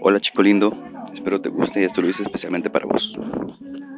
Hola chico lindo, espero te guste y esto lo hice especialmente para vos.